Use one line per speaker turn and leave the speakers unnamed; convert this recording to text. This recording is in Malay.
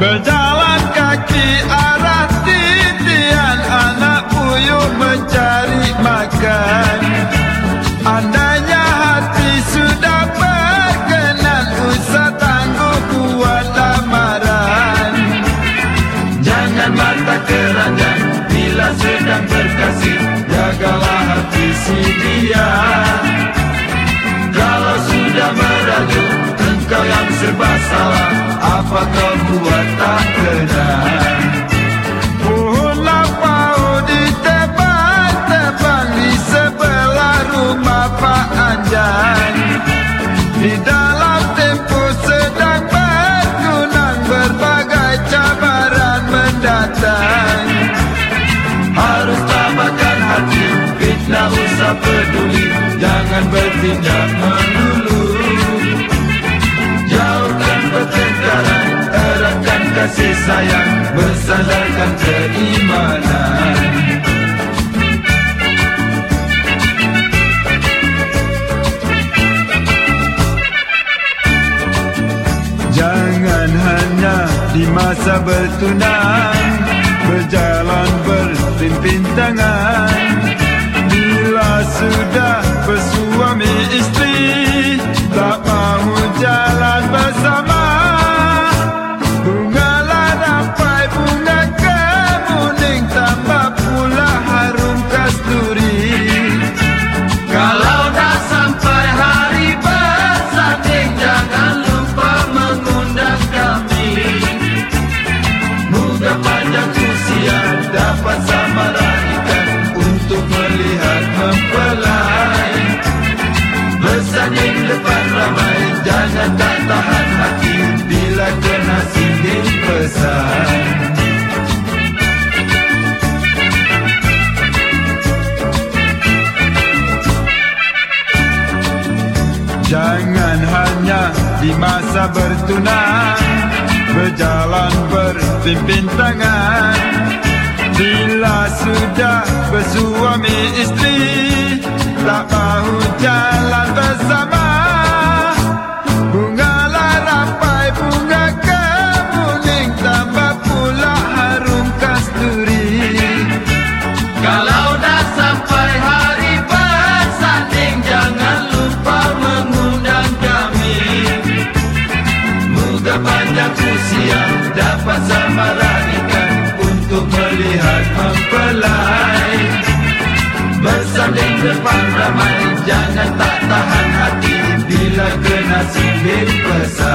Berjalan kaki arah titian, anak puyuh mencari makan. Andainya hati sudah berkenan, usah tangguh buat lamaran. Jangan mata keranjang bila sedang berkasih, jagalah hati si dia. Kalau sudah merajuk, engkau yang serba salah, apa kau buat tak kena? Pohon lapau ditebang-tebang di sebelah rumah Pak Anjan. Di dalam tempoh sedang bertunang, berbagai cabaran mendatang. Harus tabahkan hati, fitnah usah peduli, jangan bertindak melulu. Jauhkan pertengkaran, eratkan kasih sayang, bersandarkan keimanan. Jangan hanya di masa bertunang, berjalan berpimpin tangan. Bila sudah bersuami istri, tak mahu jalan bersama. Bunga rampai, bunga kemuning, tambah pula harum kasturi. Kalau dah sampai hari bersanding, jangan lupa mengundang kami. Moga panjang usia dapat sama raikan untuk melihat mempelai. Bersanding depan ramai, jangan tak tahan hati bila kena sindir pesan. Jangan hanya di masa bertunang, berjalan berpimpin tangan. Bila sudah bersuami istri, tak mahu jalan bersama. Bunga rampai, bunga kemuning, tambah pula harum kasturi. Kalau dah sampai hari bersanding, jangan lupa mengundang kami. Moga panjang usia dapat sama raikan untuk melihat mempelai. Bersanding depan ramai, jangan tak tahan hati bila kena sindir pesan.